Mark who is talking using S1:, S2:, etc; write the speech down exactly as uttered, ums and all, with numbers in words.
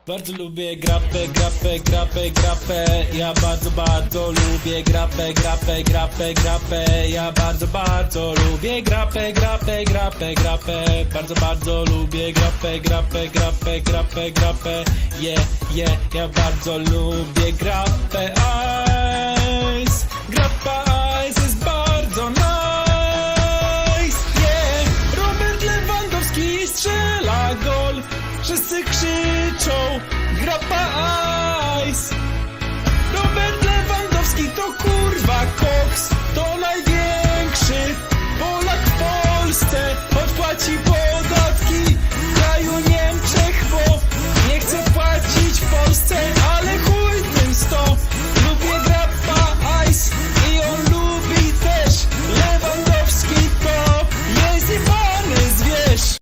S1: Bardzo lubię grapę, grapę, grapę, grapę. Ja bardzo, bardzo lubię grapę, grapę, grapę, grapę. Ja bardzo, bardzo lubię grapę, grapę, grapę, grapę. Bardzo, bardzo lubię grapę, grapę, grapę, grapę, grapę. Yeah, yeah, ja bardzo lubię grapę ice. Grappa ice jest bardzo nice. Yeah, Robert Lewandowski strzela gol. Wszyscy krzyczą grappa